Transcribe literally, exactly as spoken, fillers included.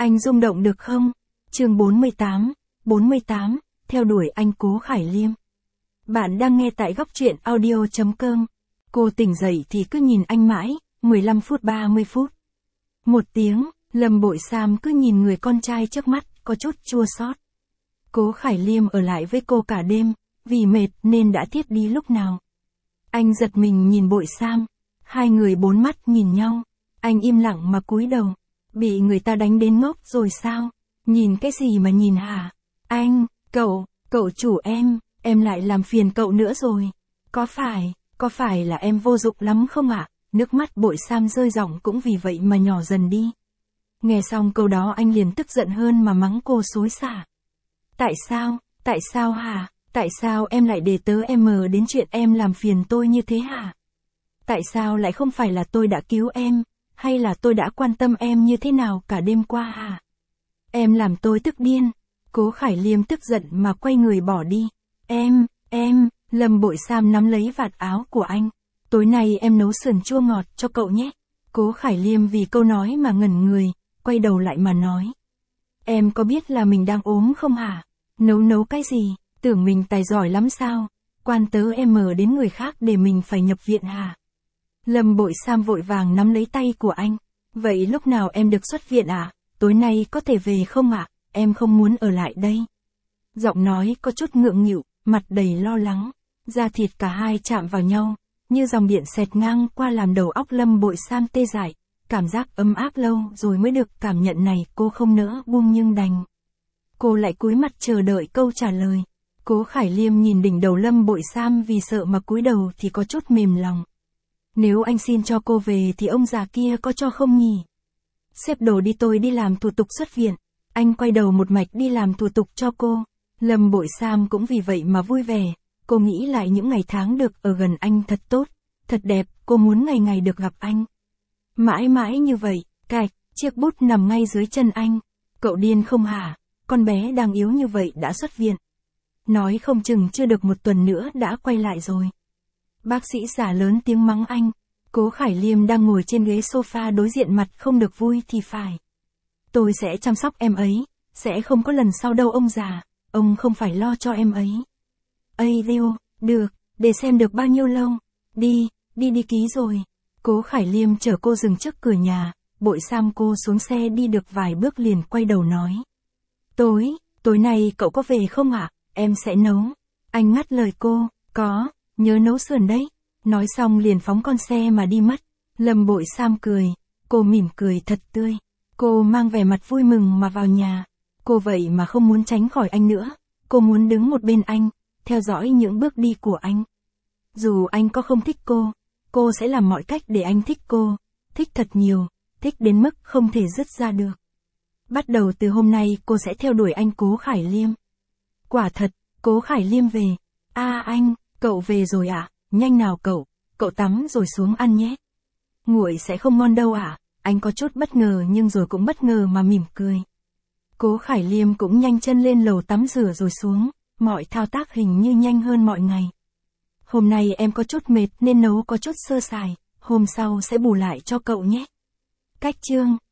Anh rung động được không? Chương bốn mươi tám, bốn mươi tám, theo đuổi anh Cố Khải Liêm. Bạn đang nghe tại góc truyện audio chấm com. Cô tỉnh dậy thì cứ nhìn anh mãi, mười lăm phút ba mươi phút. Một tiếng, Lâm Bội Sam cứ nhìn người con trai trước mắt, có chút chua xót. Cố Khải Liêm ở lại với cô cả đêm, vì mệt nên đã thiếp đi lúc nào. Anh giật mình nhìn Bội Sam, hai người bốn mắt nhìn nhau, anh im lặng mà cúi đầu. Bị người ta đánh đến ngốc rồi sao? Nhìn cái gì mà nhìn hả? Anh, cậu, cậu chủ em, em lại làm phiền cậu nữa rồi. Có phải, có phải là em vô dụng lắm không ạ? Nước mắt Bội Sam rơi ròng cũng vì vậy mà nhỏ dần đi. Nghe xong câu đó anh liền tức giận hơn mà mắng cô xối xả. Tại sao, tại sao hả? Tại sao em lại để tớ em mờ đến chuyện em làm phiền tôi như thế hả? Tại sao lại không phải là tôi đã cứu em, hay là tôi đã quan tâm em như thế nào cả đêm qua hả? Em làm tôi tức điên. Cố Khải Liêm tức giận mà quay người bỏ đi. Em, em, Lâm Bội Sam nắm lấy vạt áo của anh. Tối nay em nấu sườn chua ngọt cho cậu nhé. Cố Khải Liêm vì câu nói mà ngẩn người, quay đầu lại mà nói. Em có biết là mình đang ốm không hả? Nấu nấu cái gì? Tưởng mình tài giỏi lắm sao? Quan tớ em mờ đến người khác để mình phải nhập viện hả? Lâm Bội Sam vội vàng nắm lấy tay của anh. Vậy lúc nào em được xuất viện ạ? À? Tối nay có thể về không ạ? À? Em không muốn ở lại đây. Giọng nói có chút ngượng nghịu, mặt đầy lo lắng. Da thịt cả hai chạm vào nhau, như dòng điện xẹt ngang qua làm đầu óc Lâm Bội Sam tê dại. Cảm giác ấm áp lâu rồi mới được cảm nhận này cô không nỡ buông nhưng đành. Cô lại cúi mặt chờ đợi câu trả lời. Cố Khải Liêm nhìn đỉnh đầu Lâm Bội Sam vì sợ mà cúi đầu thì có chút mềm lòng. Nếu anh xin cho cô về thì ông già kia có cho không nhỉ? Xếp đồ đi tôi đi làm thủ tục xuất viện. Anh quay đầu một mạch đi làm thủ tục cho cô. Lâm Bội Sam cũng vì vậy mà vui vẻ. Cô nghĩ lại những ngày tháng được ở gần anh thật tốt, thật đẹp, cô muốn ngày ngày được gặp anh. Mãi mãi như vậy, cạch, chiếc bút nằm ngay dưới chân anh. Cậu điên không hả? Con bé đang yếu như vậy đã xuất viện. Nói không chừng chưa được một tuần nữa đã quay lại rồi. Bác sĩ già lớn tiếng mắng anh. Cố Khải Liêm đang ngồi trên ghế sofa đối diện mặt không được vui thì phải. Tôi sẽ chăm sóc em ấy, sẽ không có lần sau đâu ông già, ông không phải lo cho em ấy. Ây Liêu, được, để xem được bao nhiêu lâu. Đi, đi đi ký rồi. Cố Khải Liêm chở cô dừng trước cửa nhà, Bội Sam cô xuống xe đi được vài bước liền quay đầu nói. Tối, tối nay cậu có về không ạ? À? Em sẽ nấu. Anh ngắt lời cô, có, nhớ nấu sườn đấy. Nói xong liền phóng con xe mà đi mất. Lâm Bội Sam cười, cô mỉm cười thật tươi. Cô mang vẻ mặt vui mừng mà vào nhà. Cô vậy mà không muốn tránh khỏi anh nữa. Cô muốn đứng một bên anh, theo dõi những bước đi của anh. Dù anh có không thích cô, cô sẽ làm mọi cách để anh thích cô. Thích thật nhiều, thích đến mức không thể dứt ra được. Bắt đầu từ hôm nay cô sẽ theo đuổi anh Cố Khải Liêm. Quả thật, Cố Khải Liêm về. À anh, cậu về rồi ạ? À? Nhanh nào cậu, cậu tắm rồi xuống ăn nhé. Nguội sẽ không ngon đâu ạ. À? Anh có chút bất ngờ nhưng rồi cũng bất ngờ mà mỉm cười. Cố Khải Liêm cũng nhanh chân lên lầu tắm rửa rồi xuống, mọi thao tác hình như nhanh hơn mọi ngày. Hôm nay em có chút mệt nên nấu có chút sơ sài, hôm sau sẽ bù lại cho cậu nhé. Cách chương